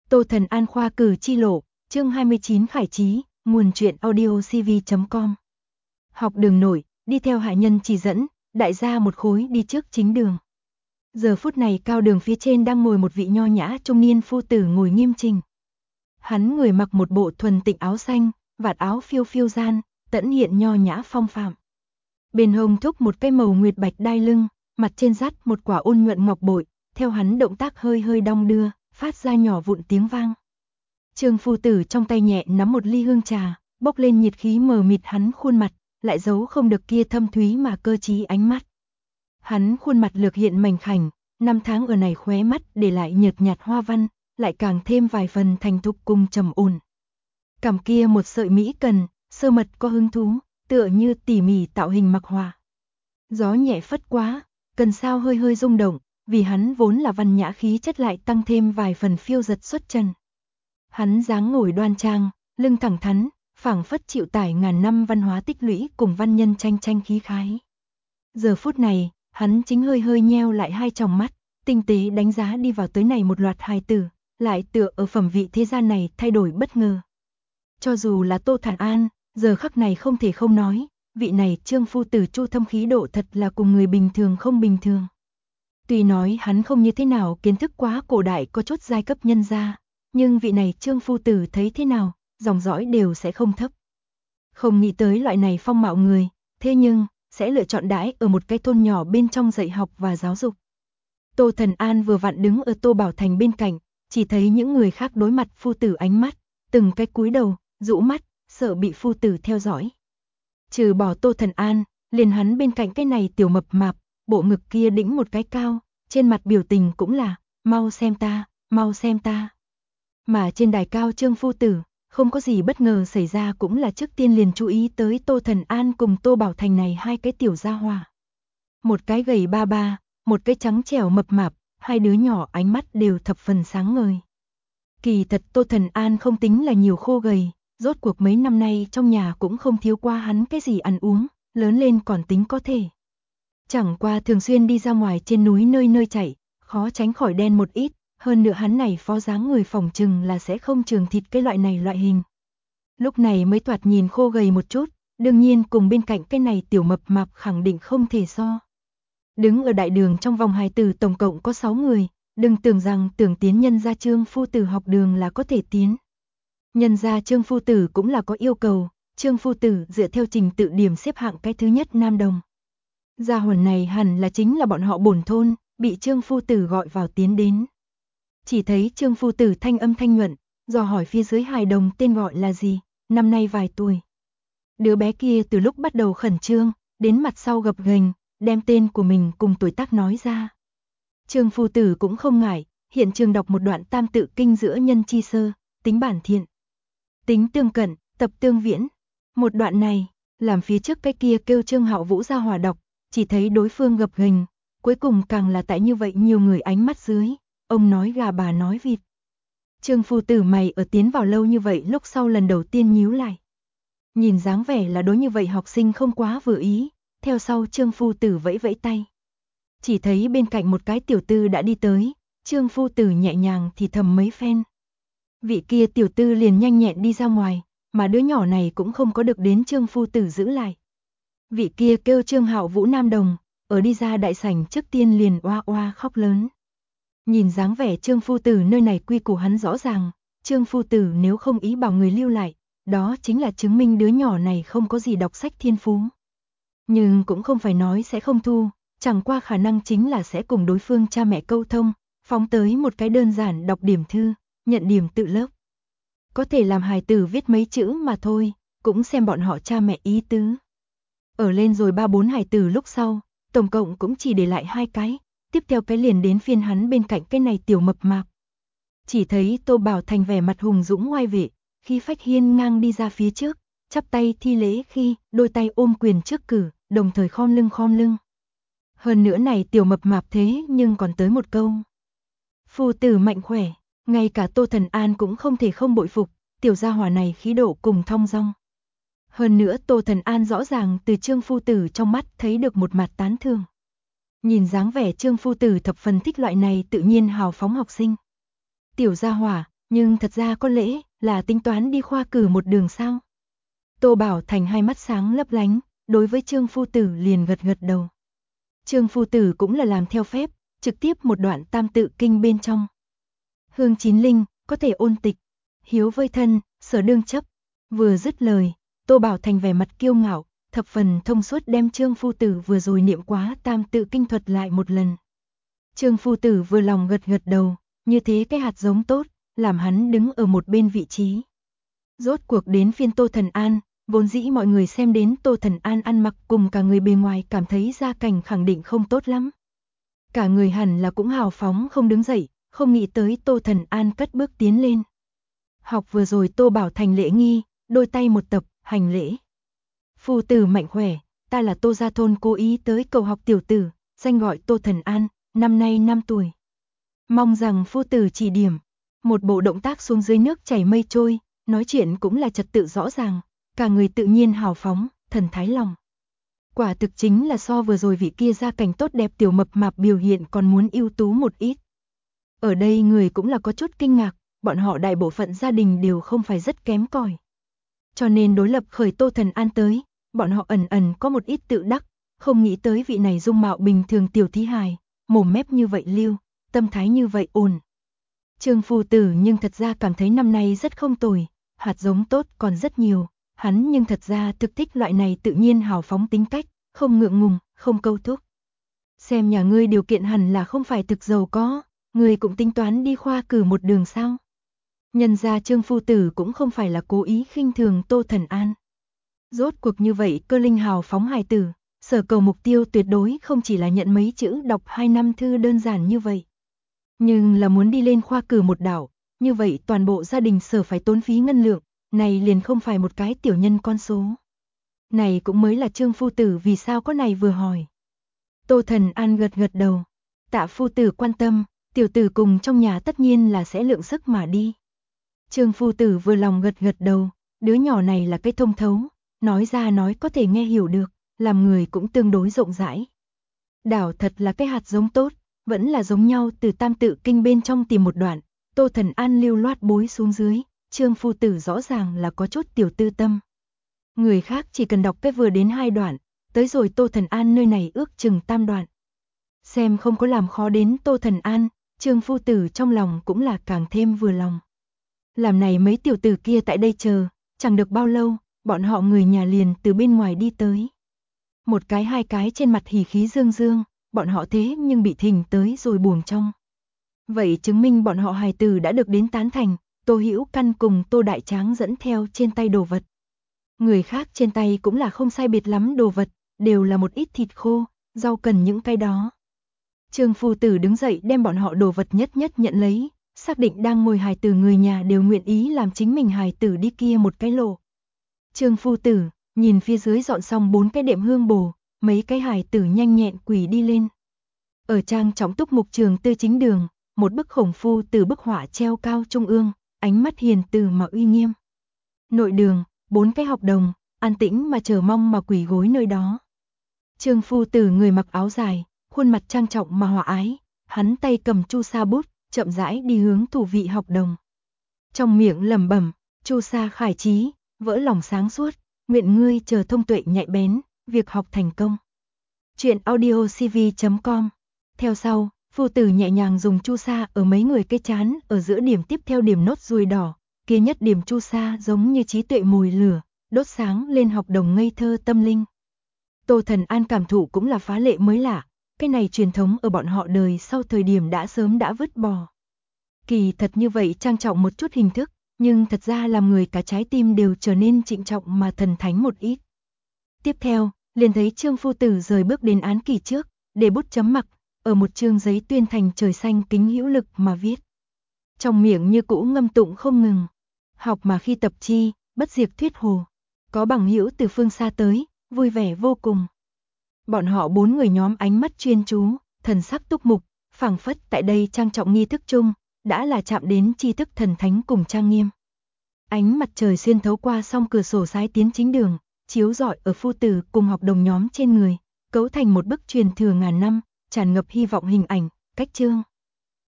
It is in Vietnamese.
Tô Thần An khoa cử chi lộ, chương 29 Khải Chí, nguồn truyện audio cv.com. Học đường nổi, đi theo hạ nhân chỉ dẫn, đại gia một khối đi trước chính đường. Giờ phút này cao đường phía trên đang ngồi một vị nho nhã trung niên phu tử ngồi nghiêm chỉnh. Hắn người mặc một bộ thuần tịnh áo xanh, vạt áo phiêu phiêu gian, tẫn hiện nho nhã phong phạm. Bên hông thúc một cây màu nguyệt bạch đai lưng, mặt trên dắt một quả ôn nhuận ngọc bội, theo hắn động tác hơi hơi đong đưa, phát ra nhỏ vụn tiếng vang. Trương phu tử trong tay nhẹ nắm một ly hương trà, bốc lên nhiệt khí mờ mịt hắn khuôn mặt, lại giấu không được kia thâm thúy mà cơ trí ánh mắt. Hắn khuôn mặt lược hiện mảnh khảnh, năm tháng ở này khóe mắt để lại nhợt nhạt hoa văn, lại càng thêm vài phần thành thục cùng trầm ổn. Cằm kia một sợi mỹ cần, sơ mật có hứng thú, tựa như tỉ mỉ tạo hình mặc hòa. Gió nhẹ phất quá, cần sao hơi hơi rung động, vì hắn vốn là văn nhã khí chất lại tăng thêm vài phần phiêu giật xuất trần. Hắn dáng ngồi đoan trang, lưng thẳng thắn, phảng phất chịu tải ngàn năm văn hóa tích lũy cùng văn nhân tranh tranh khí khái. Giờ phút này, hắn chính hơi hơi nheo lại hai tròng mắt, tinh tế đánh giá đi vào tới này một loạt hài tử, lại tựa ở phẩm vị thế gian này thay đổi bất ngờ. Cho dù là Tô Thần An, giờ khắc này không thể không nói, vị này Trương phu tử chu thâm khí độ thật là cùng người bình thường không bình thường. Tuy nói hắn không như thế nào kiến thức quá cổ đại có chút giai cấp nhân gia, nhưng vị này Trương phu tử thấy thế nào, dòng dõi đều sẽ không thấp. Không nghĩ tới loại này phong mạo người, thế nhưng sẽ lựa chọn đãi ở một cái thôn nhỏ bên trong dạy học và giáo dục. Tô Thần An vừa vặn đứng ở Tô Bảo Thành bên cạnh, chỉ thấy những người khác đối mặt phu tử ánh mắt, từng cái cúi đầu, rũ mắt, sợ bị phu tử theo dõi. Trừ bỏ Tô Thần An, liền hắn bên cạnh cái này tiểu mập mạp, bộ ngực kia đĩnh một cái cao, trên mặt biểu tình cũng là, mau xem ta, mau xem ta. Mà trên đài cao Trương phu tử, không có gì bất ngờ xảy ra cũng là trước tiên liền chú ý tới Tô Thần An cùng Tô Bảo Thành này hai cái tiểu gia hỏa. Một cái gầy ba ba, một cái trắng trẻo mập mạp, hai đứa nhỏ ánh mắt đều thập phần sáng ngời. Kỳ thật Tô Thần An không tính là nhiều khô gầy, rốt cuộc mấy năm nay trong nhà cũng không thiếu qua hắn cái gì ăn uống, lớn lên còn tính có thể. Chẳng qua thường xuyên đi ra ngoài trên núi nơi nơi chạy, khó tránh khỏi đen một ít, hơn nữa hắn này phó dáng người phỏng chừng là sẽ không trường thịt cái loại này loại hình. Lúc này mới thoạt nhìn khô gầy một chút, đương nhiên cùng bên cạnh cái này tiểu mập mạp khẳng định không thể so. Đứng ở đại đường trong vòng hài tử tổng cộng có 6 người, đừng tưởng rằng tưởng tiến nhân gia Trương phu tử học đường là có thể tiến. Nhân gia Trương phu tử cũng là có yêu cầu, Trương phu tử dựa theo trình tự điểm xếp hạng cái thứ nhất Nam Đồng. Gia hồn này hẳn là chính là bọn họ bổn thôn, bị Trương phu tử gọi vào tiến đến. Chỉ thấy Trương phu tử thanh âm thanh nhuận, dò hỏi phía dưới hài đồng tên gọi là gì, năm nay vài tuổi. Đứa bé kia từ lúc bắt đầu khẩn trương, đến mặt sau gập ghềnh, đem tên của mình cùng tuổi tác nói ra. Trương phu tử cũng không ngại, hiện trường đọc một đoạn tam tự kinh giữa nhân chi sơ, tính bản thiện, tính tương cận, tập tương viễn. Một đoạn này, làm phía trước cái kia kêu Trương Hạo Vũ ra hòa đọc, chỉ thấy đối phương gập ghềnh, cuối cùng càng là tại như vậy nhiều người ánh mắt dưới, ông nói gà bà nói vịt. Trương phu tử mày ở tiến vào lâu như vậy lúc sau lần đầu tiên nhíu lại. Nhìn dáng vẻ là đối như vậy học sinh không quá vừa ý, theo sau Trương phu tử vẫy vẫy tay. Chỉ thấy bên cạnh một cái tiểu tư đã đi tới, Trương phu tử nhẹ nhàng thì thầm mấy phen. Vị kia tiểu tư liền nhanh nhẹn đi ra ngoài, mà đứa nhỏ này cũng không có được đến Trương phu tử giữ lại. Vị kia kêu Trương Hạo Vũ Nam Đồng, ở đi ra đại sảnh trước tiên liền oa oa khóc lớn. Nhìn dáng vẻ Trương phu tử nơi này quy củ hắn rõ ràng, Trương phu tử nếu không ý bảo người lưu lại, đó chính là chứng minh đứa nhỏ này không có gì đọc sách thiên phú. Nhưng cũng không phải nói sẽ không thu, chẳng qua khả năng chính là sẽ cùng đối phương cha mẹ câu thông, phóng tới một cái đơn giản đọc điểm thư, nhận điểm tự lớp. Có thể làm hài tử viết mấy chữ mà thôi, cũng xem bọn họ cha mẹ ý tứ. Ở lên rồi 3-4 hài tử lúc sau, tổng cộng cũng chỉ để lại 2 cái, tiếp theo cái liền đến phiên hắn bên cạnh cái này tiểu mập mạp. Chỉ thấy Tô Bảo Thành vẻ mặt hùng dũng ngoai vệ, khi phách hiên ngang đi ra phía trước, chắp tay thi lễ khi đôi tay ôm quyền trước cử, đồng thời khom lưng. Hơn nữa này tiểu mập mạp thế nhưng còn tới một câu. Phu tử mạnh khỏe, ngay cả Tô Thần An cũng không thể không bội phục, tiểu gia hỏa này khí độ cùng thong dong. Hơn nữa Tô Thần An rõ ràng từ Trương phu tử trong mắt thấy được một mặt tán thưởng. Nhìn dáng vẻ Trương phu tử thập phần thích loại này tự nhiên hào phóng học sinh. Tiểu gia hỏa, nhưng thật ra có lẽ là tính toán đi khoa cử một đường sao? Tô Bảo Thành hai mắt sáng lấp lánh, đối với Trương Phu Tử liền gật gật đầu. Trương Phu Tử cũng là làm theo phép, trực tiếp một đoạn tam tự kinh bên trong. Hương chín linh, có thể ôn tịch, hiếu vơi thân, sở đương chấp. Vừa dứt lời, Tô Bảo Thành vẻ mặt kiêu ngạo, thập phần thông suốt đem Trương Phu Tử vừa rồi niệm quá tam tự kinh thuật lại một lần. Trương Phu Tử vừa lòng gật gật đầu, như thế cái hạt giống tốt, làm hắn đứng ở một bên vị trí. Rốt cuộc đến phiên Tô Thần An, vốn dĩ mọi người xem đến Tô Thần An ăn mặc cùng cả người bề ngoài cảm thấy gia cảnh khẳng định không tốt lắm. Cả người hẳn là cũng hào phóng không đứng dậy, không nghĩ tới Tô Thần An cất bước tiến lên. Học vừa rồi Tô Bảo Thành lễ nghi, đôi tay một tập, hành lễ. Phu tử mạnh khỏe, ta là Tô Gia Thôn cố ý tới cầu học tiểu tử, danh gọi Tô Thần An, năm nay 5 tuổi. Mong rằng phu tử chỉ điểm, một bộ động tác xuống dưới nước chảy mây trôi, nói chuyện cũng là trật tự rõ ràng, cả người tự nhiên hào phóng, thần thái lòng. Quả thực chính là so vừa rồi vị kia gia cảnh tốt đẹp tiểu mập mạp biểu hiện còn muốn ưu tú một ít. Ở đây người cũng là có chút kinh ngạc, bọn họ đại bộ phận gia đình đều không phải rất kém cỏi. Cho nên đối lập khởi Tô Thần An tới, bọn họ ẩn ẩn có một ít tự đắc, không nghĩ tới vị này dung mạo bình thường tiểu thí hài, mồm mép như vậy lưu, tâm thái như vậy ổn. Trương Phu Tử nhưng thật ra cảm thấy năm nay rất không tồi, hạt giống tốt còn rất nhiều, hắn nhưng thật ra thực thích loại này tự nhiên hào phóng tính cách, không ngượng ngùng, không câu thúc. Xem nhà ngươi điều kiện hẳn là không phải thực giàu có, ngươi cũng tính toán đi khoa cử một đường sao? Nhân ra Trương Phu Tử cũng không phải là cố ý khinh thường Tô Thần An. Rốt cuộc như vậy cơ linh hào phóng hài tử, sở cầu mục tiêu tuyệt đối không chỉ là nhận mấy chữ đọc 2 năm thư đơn giản như vậy. Nhưng là muốn đi lên khoa cử một đảo, như vậy toàn bộ gia đình sở phải tốn phí ngân lượng, này liền không phải một cái tiểu nhân con số. Này cũng mới là Trương Phu Tử vì sao có này vừa hỏi. Tô Thần An gật gật đầu, tạ Phu Tử quan tâm, tiểu tử cùng trong nhà tất nhiên là sẽ lượng sức mà đi. Trương Phu Tử vừa lòng gật gật đầu, đứa nhỏ này là cái thông thấu, nói ra nói có thể nghe hiểu được, làm người cũng tương đối rộng rãi. Đảo thật là cái hạt giống tốt, vẫn là giống nhau từ tam tự kinh bên trong tìm một đoạn, Tô Thần An lưu loát bối xuống dưới, Trương Phu Tử rõ ràng là có chút tiểu tư tâm. Người khác chỉ cần đọc cái vừa đến 2 đoạn, tới rồi Tô Thần An nơi này ước chừng tam đoạn. Xem không có làm khó đến Tô Thần An, Trương Phu Tử trong lòng cũng là càng thêm vừa lòng. Làm này mấy tiểu tử kia tại đây chờ, chẳng được bao lâu, bọn họ người nhà liền từ bên ngoài đi tới. Một cái hai cái trên mặt hỉ khí dương dương, bọn họ thế nhưng bị thình tới rồi buồng trong. Vậy chứng minh bọn họ hài tử đã được đến tán thành, Tô Hữu Căn cùng Tô Đại Tráng dẫn theo trên tay đồ vật. Người khác trên tay cũng là không sai biệt lắm đồ vật, đều là một ít thịt khô, rau cần những cái đó. Trương Phu Tử đứng dậy đem bọn họ đồ vật nhất nhất nhận lấy, xác định đang ngồi hài tử người nhà đều nguyện ý làm chính mình hài tử đi kia một cái lộ. Trương Phu Tử nhìn phía dưới dọn xong 4 cái đệm hương bồ, mấy cái hài tử nhanh nhẹn quỳ đi lên. Ở trang trọng túc mục trường tư chính đường, một bức khổng phu từ bức họa treo cao trung ương, ánh mắt hiền từ mà uy nghiêm. Nội đường, 4 cái học đồng, an tĩnh mà chờ mong mà quỳ gối nơi đó. Trương Phu Tử người mặc áo dài, khuôn mặt trang trọng mà hòa ái, hắn tay cầm chu sa bút, chậm rãi đi hướng thủ vị học đồng. Trong miệng lẩm bẩm, chu sa khải trí, vỡ lòng sáng suốt, nguyện ngươi chờ thông tuệ nhạy bén, việc học thành công. Chuyện audio cv.com. Theo sau, Phu Tử nhẹ nhàng dùng chu sa ở mấy người cái chán, ở giữa điểm tiếp theo điểm nốt ruồi đỏ, kia nhất điểm chu sa giống như trí tuệ mùi lửa, đốt sáng lên học đồng ngây thơ tâm linh. Tô Thần An cảm thụ cũng là phá lệ mới lạ, cái này truyền thống ở bọn họ đời sau thời điểm đã sớm đã vứt bỏ. Kỳ thật như vậy trang trọng một chút hình thức, nhưng thật ra làm người cả trái tim đều trở nên trịnh trọng mà thần thánh một ít. Tiếp theo, liền thấy Trương Phu Tử rời bước đến án kỳ trước, để bút chấm mặc, ở một chương giấy tuyên thành trời xanh kính hữu lực mà viết. Trong miệng như cũ ngâm tụng không ngừng. Học mà khi tập chi, bất diệt thuyết hồ. Có bằng hữu từ phương xa tới, vui vẻ vô cùng. Bọn họ 4 người nhóm ánh mắt chuyên chú, thần sắc túc mục, phảng phất tại đây trang trọng nghi thức chung, đã là chạm đến tri thức thần thánh cùng trang nghiêm. Ánh mặt trời xuyên thấu qua song cửa sổ sái tiến chính đường, chiếu rọi ở Phu Tử cùng học đồng nhóm trên người, cấu thành một bức truyền thừa ngàn năm, tràn ngập hy vọng hình ảnh, cách chương.